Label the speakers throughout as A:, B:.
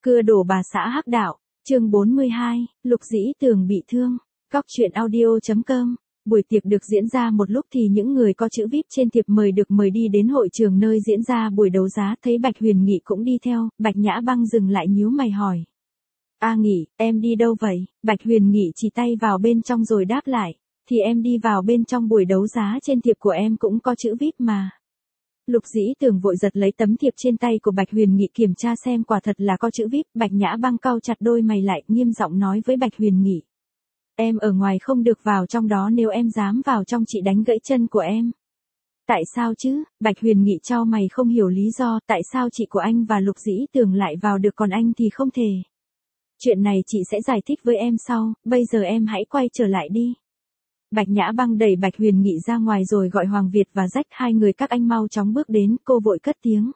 A: Cưa đổ bà xã hắc đạo, chương 42, Lục Dĩ Tường bị thương. Góc truyện audio.com. Buổi tiệc được diễn ra một lúc thì những người có chữ VIP trên thiệp mời được mời đi đến hội trường nơi diễn ra buổi đấu giá, thấy Bạch Huyền Nghị cũng đi theo, Bạch Nhã Băng dừng lại nhíu mày hỏi. A Nghị, em đi đâu vậy? Bạch Huyền Nghị chỉ tay vào bên trong rồi đáp lại, thì em đi vào bên trong, buổi đấu giá trên thiệp của em cũng có chữ VIP mà. Lục Dĩ Tường vội giật lấy tấm thiệp trên tay của Bạch Huyền Nghị kiểm tra xem quả thật là có chữ VIP. Bạch Nhã Băng cau chặt đôi mày lại, nghiêm giọng nói với Bạch Huyền Nghị. Em ở ngoài không được vào trong đó, nếu em dám vào trong chị đánh gãy chân của em. Tại sao chứ? Bạch Huyền Nghị chau mày không hiểu lý do, tại sao chị của anh và Lục Dĩ Tường lại vào được còn anh thì không thể. Chuyện này chị sẽ giải thích với em sau, bây giờ em hãy quay trở lại đi. Bạch Nhã Băng đẩy Bạch Huyền Nghị ra ngoài rồi gọi Hoàng Việt và Rách, hai người các anh mau chóng bước đến, cô vội cất tiếng.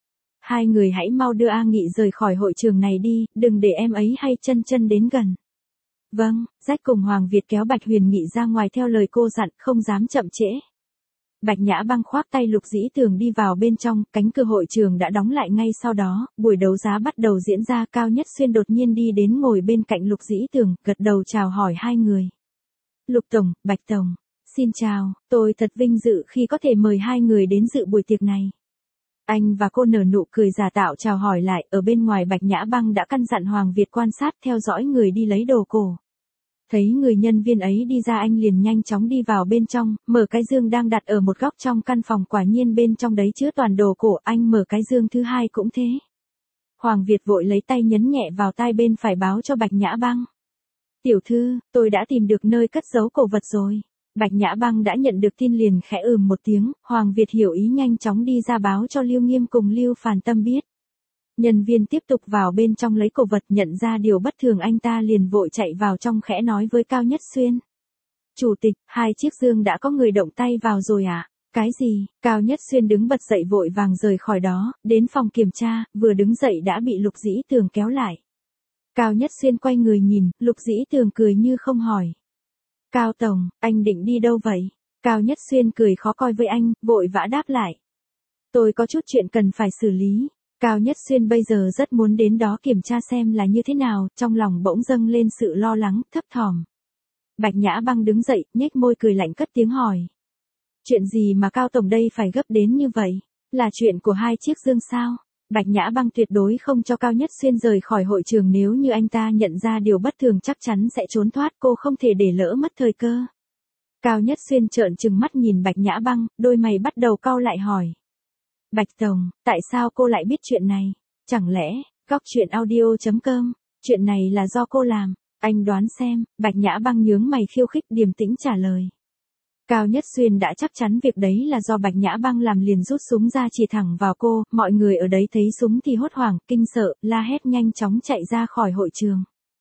A: Hai người hãy mau đưa A Nghị rời khỏi hội trường này đi, đừng để em ấy hay chân chân đến gần. Vâng, Rách cùng Hoàng Việt kéo Bạch Huyền Nghị ra ngoài theo lời cô dặn, không dám chậm trễ. Bạch Nhã Băng khoác tay Lục Dĩ Tường đi vào bên trong, cánh cửa hội trường đã đóng lại ngay sau đó, buổi đấu giá bắt đầu diễn ra. Cao Nhất Xuyên đột nhiên đi đến ngồi bên cạnh Lục Dĩ Tường, gật đầu chào hỏi hai người. Lục Tổng, Bạch Tổng, xin chào, tôi thật vinh dự khi có thể mời hai người đến dự buổi tiệc này. Anh và cô nở nụ cười giả tạo chào hỏi lại. Ở bên ngoài Bạch Nhã Băng đã căn dặn Hoàng Việt quan sát theo dõi người đi lấy đồ cổ. Thấy người nhân viên ấy đi ra, anh liền nhanh chóng đi vào bên trong, mở cái dương đang đặt ở một góc trong căn phòng, quả nhiên bên trong đấy chứa toàn đồ cổ. Anh mở cái dương thứ hai cũng thế. Hoàng Việt vội lấy tay nhấn nhẹ vào tai bên phải báo cho Bạch Nhã Băng. Tiểu thư, tôi đã tìm được nơi cất giấu cổ vật rồi. Bạch Nhã Băng đã nhận được tin liền khẽ một tiếng, Hoàng Việt hiểu ý nhanh chóng đi ra báo cho Lưu Nghiêm cùng Lưu Phàn Tâm biết. Nhân viên tiếp tục vào bên trong lấy cổ vật, nhận ra điều bất thường anh ta liền vội chạy vào trong khẽ nói với Cao Nhất Xuyên. Chủ tịch, hai chiếc dương đã có người động tay vào rồi à? Cái gì? Cao Nhất Xuyên đứng bật dậy vội vàng rời khỏi đó, đến phòng kiểm tra, vừa đứng dậy đã bị Lục Dĩ Tường kéo lại. Cao Nhất Xuyên quay người nhìn, Lục Dĩ Tường cười như không hỏi. Cao Tổng, anh định đi đâu vậy? Cao Nhất Xuyên cười khó coi với anh, vội vã đáp lại. Tôi có chút chuyện cần phải xử lý. Cao Nhất Xuyên bây giờ rất muốn đến đó kiểm tra xem là như thế nào, trong lòng bỗng dâng lên sự lo lắng, thấp thỏm. Bạch Nhã Băng đứng dậy, nhếch môi cười lạnh cất tiếng hỏi. Chuyện gì mà Cao Tổng đây phải gấp đến như vậy? Là chuyện của hai chiếc dương sao? Bạch Nhã Băng tuyệt đối không cho Cao Nhất Xuyên rời khỏi hội trường, nếu như anh ta nhận ra điều bất thường chắc chắn sẽ trốn thoát, cô không thể để lỡ mất thời cơ. Cao Nhất Xuyên trợn trừng mắt nhìn Bạch Nhã Băng, đôi mày bắt đầu cau lại hỏi. Bạch Tổng, tại sao cô lại biết chuyện này? Chẳng lẽ, góc truyện audio.com, chuyện này là do cô làm? Anh đoán xem. Bạch Nhã Băng nhướng mày khiêu khích, điềm tĩnh trả lời. Cao Nhất Xuyên đã chắc chắn việc đấy là do Bạch Nhã Băng làm, liền rút súng ra chỉ thẳng vào cô. Mọi người ở đấy thấy súng thì hốt hoảng, kinh sợ, la hét nhanh chóng chạy ra khỏi hội trường.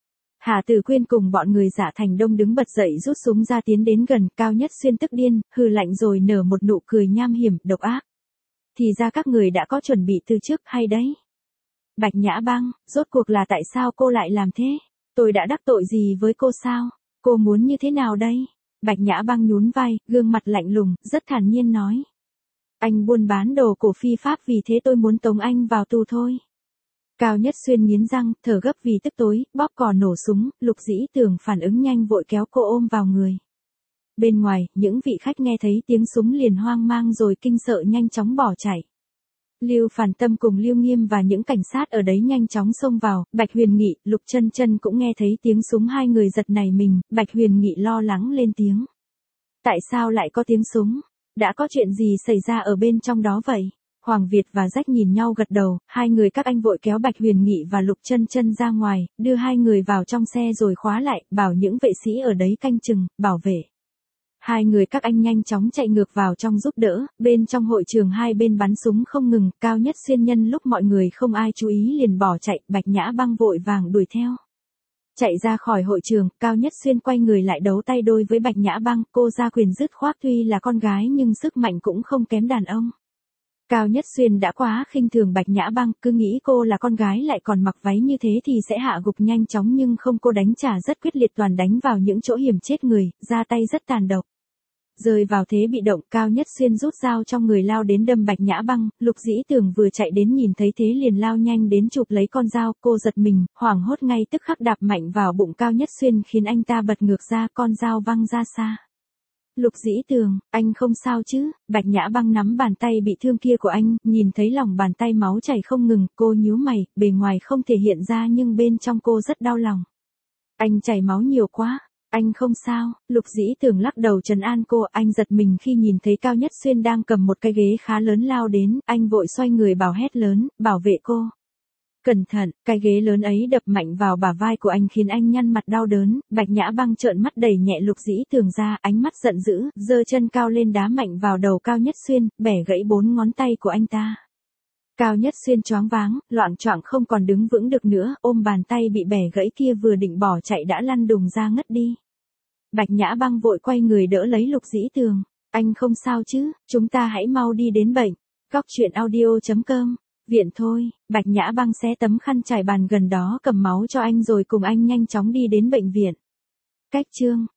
A: Hà Tử Quyên cùng bọn người Dạ Thành Đông đứng bật dậy rút súng ra tiến đến gần. Cao Nhất Xuyên tức điên, hừ lạnh rồi nở một nụ cười nham hiểm, độc ác. Thì ra các người đã có chuẩn bị từ trước, hay đấy. Bạch Nhã Băng, rốt cuộc là tại sao cô lại làm thế? Tôi đã đắc tội gì với cô sao? Cô muốn như thế nào đây? Bạch Nhã Băng nhún vai, gương mặt lạnh lùng, rất thản nhiên nói. Anh buôn bán đồ cổ phi pháp, vì thế tôi muốn tống anh vào tù thôi. Cao Nhất Xuyên nghiến răng, thở gấp vì tức tối, bóp cò nổ súng. Lục Dĩ Tường phản ứng nhanh vội kéo cô ôm vào người. Bên ngoài, những vị khách nghe thấy tiếng súng liền hoang mang rồi kinh sợ nhanh chóng bỏ chạy. Lưu Phàn Tâm cùng Lưu Nghiêm và những cảnh sát ở đấy nhanh chóng xông vào. Bạch Huyền Nghị, Lục Chân Chân cũng nghe thấy tiếng súng, hai người giật nảy mình. Bạch Huyền Nghị lo lắng lên tiếng. Tại sao lại có tiếng súng? Đã có chuyện gì xảy ra ở bên trong đó vậy? Hoàng Việt và Rách nhìn nhau gật đầu, hai người các anh vội kéo Bạch Huyền Nghị và Lục Chân Chân ra ngoài, đưa hai người vào trong xe rồi khóa lại, bảo những vệ sĩ ở đấy canh chừng, bảo vệ. Hai người các anh nhanh chóng chạy ngược vào trong giúp đỡ, bên trong hội trường hai bên bắn súng không ngừng. Cao Nhất Xuyên nhân lúc mọi người không ai chú ý liền bỏ chạy, Bạch Nhã Băng vội vàng đuổi theo. Chạy ra khỏi hội trường, Cao Nhất Xuyên quay người lại đấu tay đôi với Bạch Nhã Băng, cô ra quyền dứt khoát, tuy là con gái nhưng sức mạnh cũng không kém đàn ông. Cao Nhất Xuyên đã quá khinh thường Bạch Nhã Băng, cứ nghĩ cô là con gái lại còn mặc váy như thế thì sẽ hạ gục nhanh chóng, nhưng không, cô đánh trả rất quyết liệt, toàn đánh vào những chỗ hiểm chết người, ra tay rất tàn độc. Rơi vào thế bị động, Cao Nhất Xuyên rút dao trong người lao đến đâm Bạch Nhã Băng, Lục Dĩ Tường vừa chạy đến nhìn thấy thế liền lao nhanh đến chụp lấy con dao, cô giật mình, hoảng hốt ngay tức khắc đạp mạnh vào bụng Cao Nhất Xuyên khiến anh ta bật ngược ra, con dao văng ra xa. Lục Dĩ Tường, anh không sao chứ? Bạch Nhã Băng nắm bàn tay bị thương kia của anh, nhìn thấy lòng bàn tay máu chảy không ngừng, cô nhíu mày, bề ngoài không thể hiện ra nhưng bên trong cô rất đau lòng. Anh chảy máu nhiều quá. Anh không sao, Lục Dĩ Tường lắc đầu trấn an cô, anh giật mình khi nhìn thấy Cao Nhất Xuyên đang cầm một cái ghế khá lớn lao đến, anh vội xoay người bảo hét lớn, bảo vệ cô. Cẩn thận, cái ghế lớn ấy đập mạnh vào bả vai của anh khiến anh nhăn mặt đau đớn, Bạch Nhã Băng trợn mắt đẩy nhẹ Lục Dĩ Tường ra, ánh mắt giận dữ, giơ chân cao lên đá mạnh vào đầu Cao Nhất Xuyên, bẻ gãy 4 ngón tay của anh ta. Cao Nhất Xuyên choáng váng, loạng choạng không còn đứng vững được nữa, ôm bàn tay bị bẻ gãy kia vừa định bỏ chạy đã lăn đùng ra ngất đi. Bạch Nhã Băng vội quay người đỡ lấy Lục Dĩ Tường. Anh không sao chứ, chúng ta hãy mau đi đến bệnh. Cóc truyện audio.com. Viện thôi, Bạch Nhã Băng xé tấm khăn trải bàn gần đó cầm máu cho anh rồi cùng anh nhanh chóng đi đến bệnh viện. Cách chương